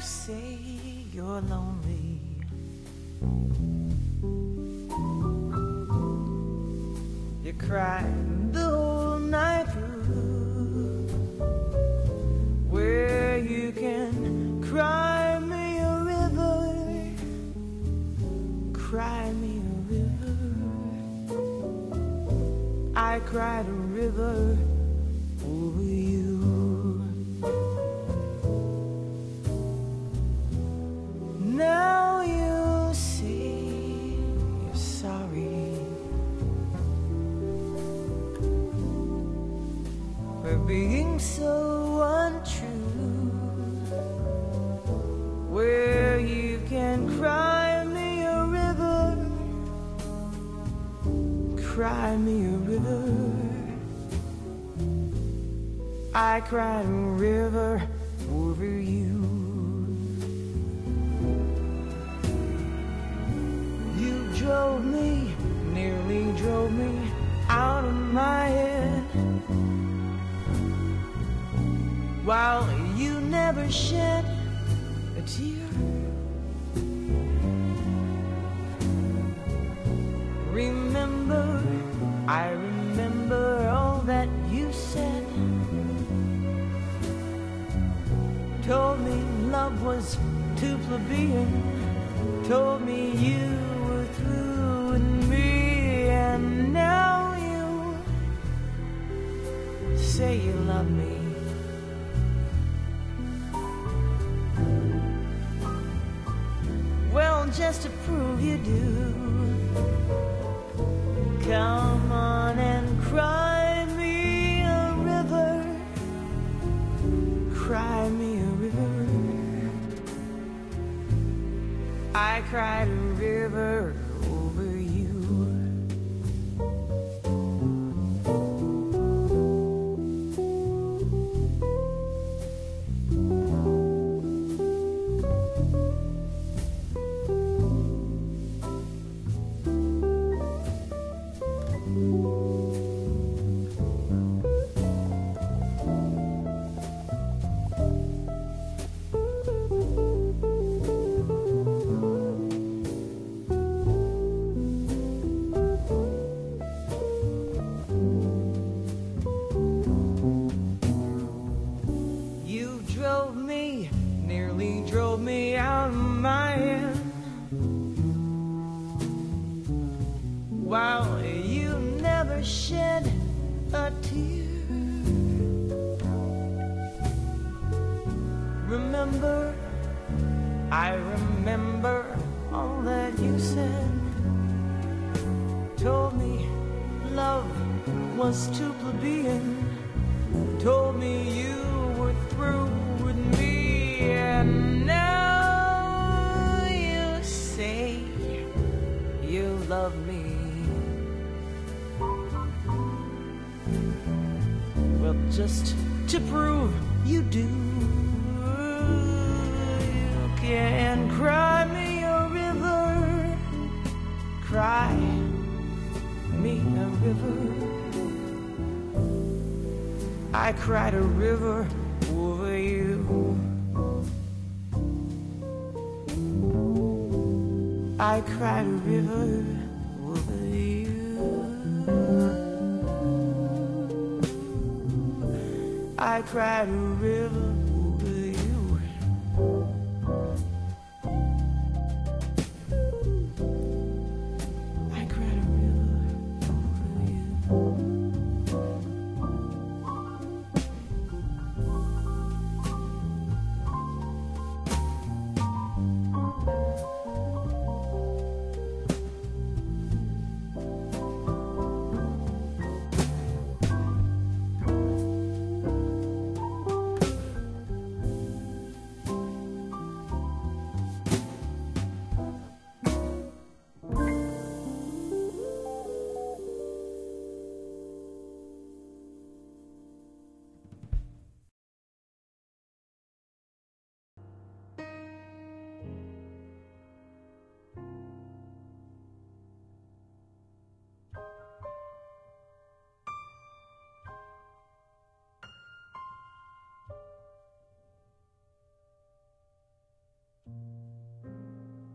say you're lonely, you cry the whole night through, where you can cry me a river, cry me a river. I cried a river over you. Now you say you're sorry for being so untrue, where you can cry me a river, cry me a river. I cried a river over you. You drove me, nearly drove me out of my head, while you never shed a tear. Remember, I remember all that you said. Told me love was too plebeian, told me you were through with me, and now you say you love me. Well, just to prove you do, come on and cry me a river, cry me a river. I cried a river over you. Drove me, nearly drove me out of my head, while you never shed a tear. Remember, I remember all that you said. Told me love was too plebeian, told me you were through with me, and now you say you love me. Well, just to prove you do, you can cry me a river, cry me a river. I cried a river over you. I cried a river over you. I cried a river